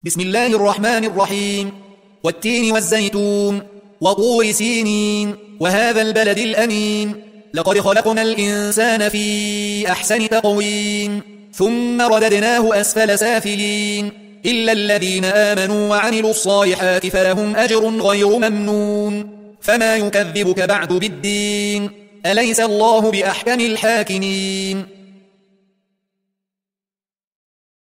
بسم الله الرحمن الرحيم. والتين والزيتون وطور سينين وهذا البلد الأمين. لقد خلقنا الإنسان في أحسن تقويم ثم رددناه أسفل سافلين إلا الذين آمنوا وعملوا الصالحات فلهم أجر غير ممنون. فما يكذبك بعد بالدين؟ أليس الله بأحكم الحاكمين؟